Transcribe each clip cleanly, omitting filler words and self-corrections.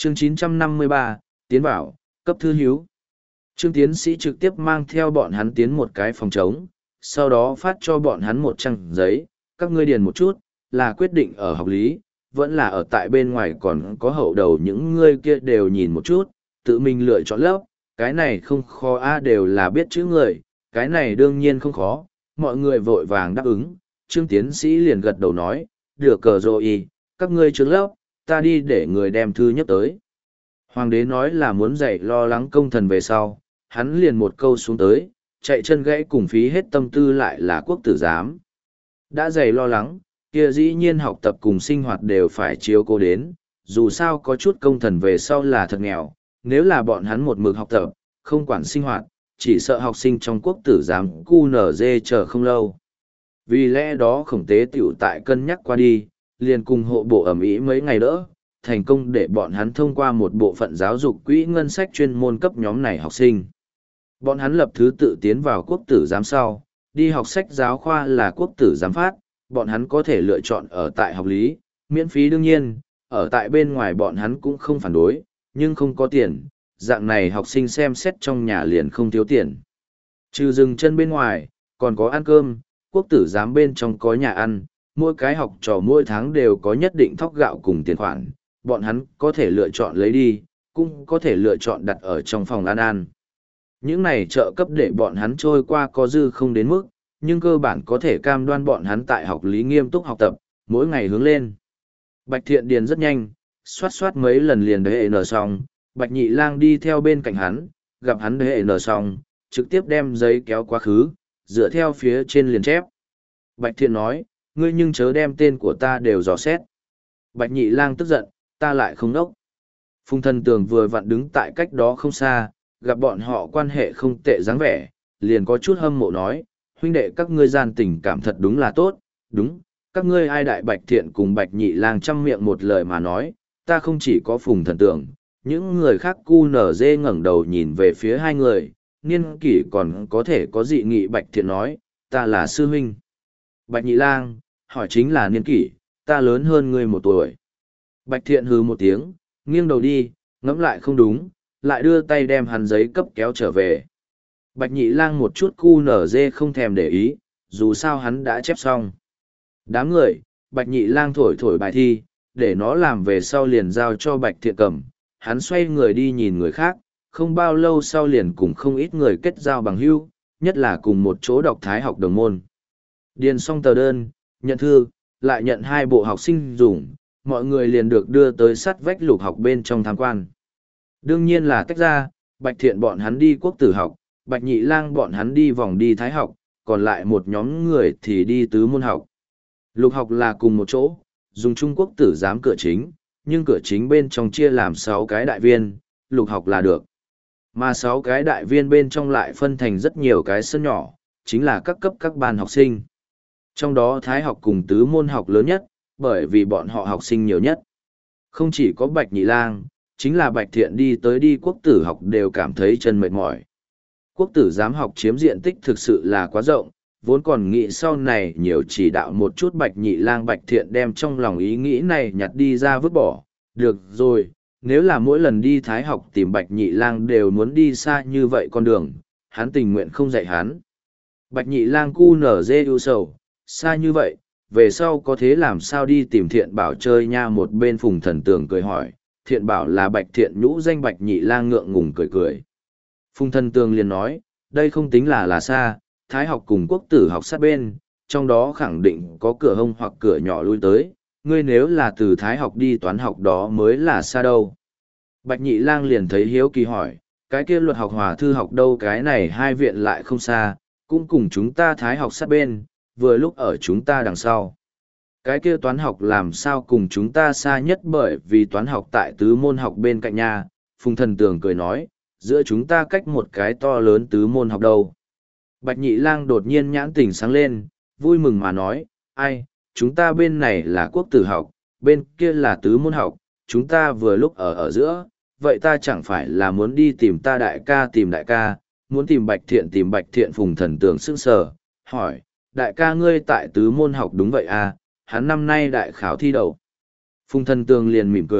Chương 953, tiến vào, cấp thư hiếu. Trương tiến sĩ trực tiếp mang theo bọn hắn tiến một cái phòng trống, sau đó phát cho bọn hắn một trang giấy, các ngươi điền một chút, là quyết định ở học lý, vẫn là ở tại bên ngoài còn có hậu đầu những ngươi kia đều nhìn một chút, tự mình lựa chọn lớp, cái này không khó đều là biết chữ người, cái này đương nhiên không khó, mọi người vội vàng đáp ứng, Trương tiến sĩ liền gật đầu nói, được cờ rồi, các ngươi trước lớp, ta đi để người đem thư nhất tới. Hoàng đế nói là muốn dạy lo lắng công thần về sau, hắn liền một câu xuống tới, chạy chân gãy cùng phí hết tâm tư lại là quốc tử giám. Đã dày lo lắng, kia dĩ nhiên học tập cùng sinh hoạt đều phải chiếu cố đến, dù sao có chút công thần về sau là thật nghèo, nếu là bọn hắn một mực học tập, không quản sinh hoạt, chỉ sợ học sinh trong quốc tử giám cu nở dê chờ không lâu. Vì lẽ đó khổng tế tiểu tại cân nhắc qua đi, liền cùng hộ bộ ẩm ý mấy ngày đỡ, thành công để bọn hắn thông qua một bộ phận giáo dục quỹ ngân sách chuyên môn cấp nhóm này học sinh. Bọn hắn lập thứ tự tiến vào quốc tử giám sau, đi học sách giáo khoa là quốc tử giám phát, bọn hắn có thể lựa chọn ở tại học lý, miễn phí đương nhiên, ở tại bên ngoài bọn hắn cũng không phản đối, nhưng không có tiền, dạng này học sinh xem xét trong nhà liền không thiếu tiền. Trừ dừng chân bên ngoài, còn có ăn cơm, quốc tử giám bên trong có nhà ăn, mỗi cái học trò mỗi tháng đều có nhất định thóc gạo cùng tiền khoản, bọn hắn có thể lựa chọn lấy đi, cũng có thể lựa chọn đặt ở trong phòng ăn. Những này trợ cấp để bọn hắn trôi qua có dư không đến mức, nhưng cơ bản có thể cam đoan bọn hắn tại học lý nghiêm túc học tập, mỗi ngày hướng lên. Bạch Thiện điền rất nhanh, xoát mấy lần liền hệ nở xong, Bạch Nhị Lang đi theo bên cạnh hắn, gặp hắn hệ nở xong, trực tiếp đem giấy kéo quá khứ, dựa theo phía trên liền chép. Bạch Thiện nói, ngươi nhưng chớ đem tên của ta đều dò xét. Bạch Nhị Lang tức giận, ta lại không đốc. Phùng Thần Tường vừa vặn đứng tại cách đó không xa, gặp bọn họ quan hệ không tệ dáng vẻ, liền có chút hâm mộ nói, huynh đệ các ngươi gian tình cảm thật đúng là tốt, đúng, các ngươi ai đại Bạch Thiện cùng Bạch Nhị Lang trăm miệng một lời mà nói, ta không chỉ có Phùng Thần Tường, những người khác cu nở dê ngẩng đầu nhìn về phía hai người, niên kỷ còn có thể có dị nghị. Bạch Thiện nói, ta là sư huynh. Bạch Nhị Lang, hỏi chính là niên kỷ, ta lớn hơn ngươi một tuổi. Bạch Thiện hừ một tiếng, nghiêng đầu đi, ngẫm lại không đúng, lại đưa tay đem hắn giấy cấp kéo trở về. Bạch Nhị Lang một chút cu nở dê không thèm để ý, dù sao hắn đã chép xong. Đám người, Bạch Nhị Lang thổi bài thi, để nó làm về sau liền giao cho Bạch Thiện cầm. Hắn xoay người đi nhìn người khác, không bao lâu sau liền cùng không ít người kết giao bằng hữu, nhất là cùng một chỗ đọc thái học đồng môn. Điền xong tờ đơn, nhận thư, lại nhận 2 bộ học sinh dùng, mọi người liền được đưa tới sát vách lục học bên trong tham quan. Đương nhiên là tách ra, Bạch Thiện bọn hắn đi quốc tử học, Bạch Nhị Lang bọn hắn đi vòng đi thái học, còn lại một nhóm người thì đi tứ môn học. Lục học là cùng một chỗ, dùng Trung Quốc tử giám cửa chính, nhưng cửa chính bên trong chia làm 6 cái đại viên, lục học là được. Mà 6 cái đại viên bên trong lại phân thành rất nhiều cái sân nhỏ, chính là các cấp các ban học sinh. Trong đó thái học cùng tứ môn học lớn nhất, bởi vì bọn họ học sinh nhiều nhất. Không chỉ có Bạch Nhị Lang, chính là Bạch Thiện đi quốc tử học đều cảm thấy chân mệt mỏi. Quốc tử giám học chiếm diện tích thực sự là quá rộng, vốn còn nghĩ sau này nhiều chỉ đạo một chút Bạch Nhị Lang. Bạch Thiện đem trong lòng ý nghĩ này nhặt đi ra vứt bỏ. Được rồi, nếu là mỗi lần đi thái học tìm Bạch Nhị Lang đều muốn đi xa như vậy con đường, hắn tình nguyện không dạy hắn. Bạch Nhị Lang cu nở dê ưu sầu, xa như vậy, về sau có thế làm sao đi tìm Thiện Bảo chơi nha. Một bên Phùng Thần Tường cười hỏi, Thiện Bảo là Bạch Thiện nhũ danh. Bạch Nhị Lang ngượng ngùng cười. Phùng Thần Tường liền nói, đây không tính là xa, thái học cùng quốc tử học sát bên, trong đó khẳng định có cửa hông hoặc cửa nhỏ lui tới, ngươi nếu là từ thái học đi toán học đó mới là xa đâu. Bạch Nhị Lang liền thấy hiếu kỳ hỏi, cái kia luật học hòa thư học đâu? Cái này 2 viện lại không xa, cũng cùng chúng ta thái học sát bên, vừa lúc ở chúng ta đằng sau. Cái kia toán học làm sao cùng chúng ta xa nhất, bởi vì toán học tại tứ môn học bên cạnh nhà. Phùng Thần Tường cười nói, giữa chúng ta cách một cái to lớn tứ môn học đâu. Bạch Nhị Lang đột nhiên nhãn tình sáng lên, vui mừng mà nói, ai, chúng ta bên này là quốc tử học, bên kia là tứ môn học, chúng ta vừa lúc ở giữa, vậy ta chẳng phải là muốn đi tìm ta đại ca tìm đại ca, muốn tìm Bạch Thiện tìm Bạch Thiện. Phùng Thần Tường sững sờ, hỏi, đại ca ngươi tại tứ môn học đúng vậy à, hắn năm nay đại khảo thi đậu. Phùng Thần Tường liền mỉm cười,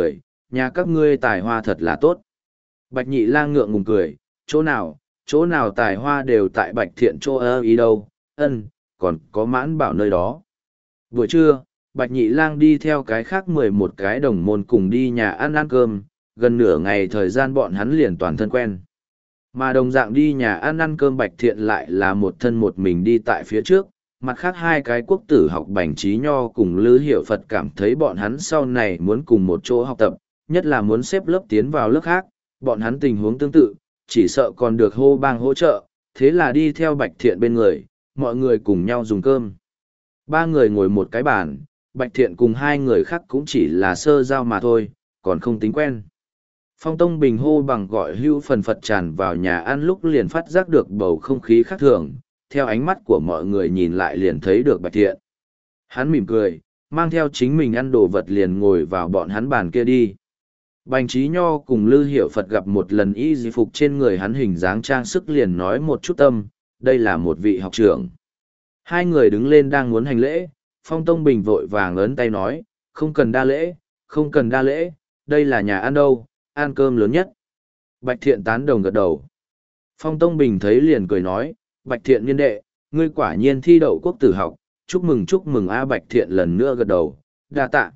nhà các ngươi tài hoa thật là tốt. Bạch Nhị Lang ngượng ngùng cười, chỗ nào tài hoa đều tại Bạch Thiện chỗ ơ ý đâu, còn có Mãn Bảo nơi đó. Buổi trưa, Bạch Nhị Lang đi theo cái khác 11 cái đồng môn cùng đi nhà ăn cơm, gần nửa ngày thời gian bọn hắn liền toàn thân quen. Mà đồng dạng đi nhà ăn cơm Bạch Thiện lại là một thân một mình đi tại phía trước, mặt khác hai cái quốc tử học Bành Trí Nho cùng Lư Hiểu Phật cảm thấy bọn hắn sau này muốn cùng một chỗ học tập, nhất là muốn xếp lớp tiến vào lớp khác, bọn hắn tình huống tương tự, chỉ sợ còn được hô bang hỗ trợ, thế là đi theo Bạch Thiện bên người, mọi người cùng nhau dùng cơm. Ba người ngồi một cái bàn, Bạch Thiện cùng hai người khác cũng chỉ là sơ giao mà thôi, còn không tính quen. Phong Tông Bình hô bằng gọi hưu phần phật tràn vào nhà ăn lúc liền phát giác được bầu không khí khác thường, theo ánh mắt của mọi người nhìn lại liền thấy được Bạch Thiện. Hắn mỉm cười, mang theo chính mình ăn đồ vật liền ngồi vào bọn hắn bàn kia đi. Bành Trí Nho cùng Lư Hiểu Phật gặp một lần y di phục trên người hắn hình dáng trang sức liền nói một chút tâm, đây là một vị học trưởng. Hai người đứng lên đang muốn hành lễ, Phong Tông Bình vội vàng ấn tay nói, không cần đa lễ, không cần đa lễ, đây là nhà ăn đâu, ăn cơm lớn nhất. Bạch Thiện tán đồng gật đầu. Phong Tông Bình thấy liền cười nói, Bạch Thiện niên đệ, ngươi quả nhiên thi đậu quốc tử học, chúc mừng a. Bạch Thiện lần nữa gật đầu, đa tạ.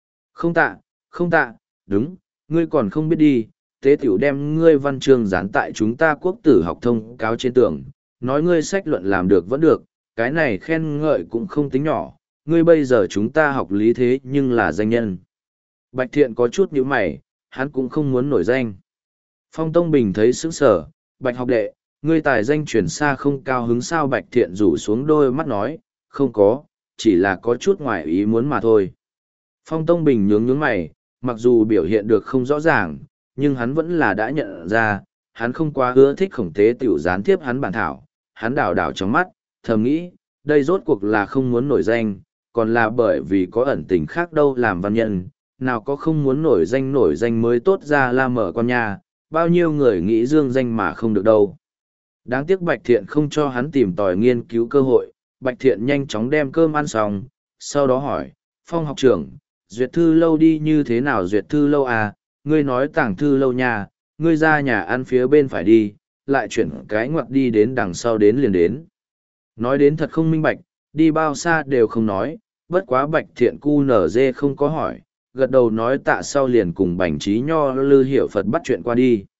Không tạ, đúng, ngươi còn không biết đi, tế tiểu đem ngươi văn chương dán tại chúng ta quốc tử học thông cáo trên tường, nói ngươi sách luận làm được vẫn được, cái này khen ngợi cũng không tính nhỏ, ngươi bây giờ chúng ta học lý thế nhưng là danh nhân. Bạch Thiện có chút nhíu mày, hắn cũng không muốn nổi danh. Phong Tông Bình thấy sững sờ, Bạch học đệ, ngươi tài danh truyền xa không cao hứng sao? Bạch Thiện rủ xuống đôi mắt nói, không có, chỉ là có chút ngoài ý muốn mà thôi. Phong Tông Bình nhướng mày, mặc dù biểu hiện được không rõ ràng, nhưng hắn vẫn là đã nhận ra, hắn không quá ưa thích Khổng Tế tiểu gián tiếp hắn bản thảo, hắn đảo trong mắt, thầm nghĩ, đây rốt cuộc là không muốn nổi danh, còn là bởi vì có ẩn tình khác đâu làm văn nhân, nào có không muốn nổi danh mới tốt ra la mở con nhà, bao nhiêu người nghĩ dương danh mà không được đâu. Đáng tiếc Bạch Thiện không cho hắn tìm tòi nghiên cứu cơ hội, Bạch Thiện nhanh chóng đem cơm ăn xong, sau đó hỏi, Phong học trưởng, duyệt thư lâu đi như thế nào? Duyệt thư lâu à, ngươi nói tàng thư lâu nhà, ngươi ra nhà ăn phía bên phải đi, lại chuyển cái ngoặt đi đến đằng sau đến liền đến. Nói đến thật không minh bạch, đi bao xa đều không nói, bất quá Bạch Thiện cu nở dê không có hỏi, gật đầu nói tạ sau liền cùng Bành Trí Nho Lư Hiểu Phật bắt chuyện qua đi.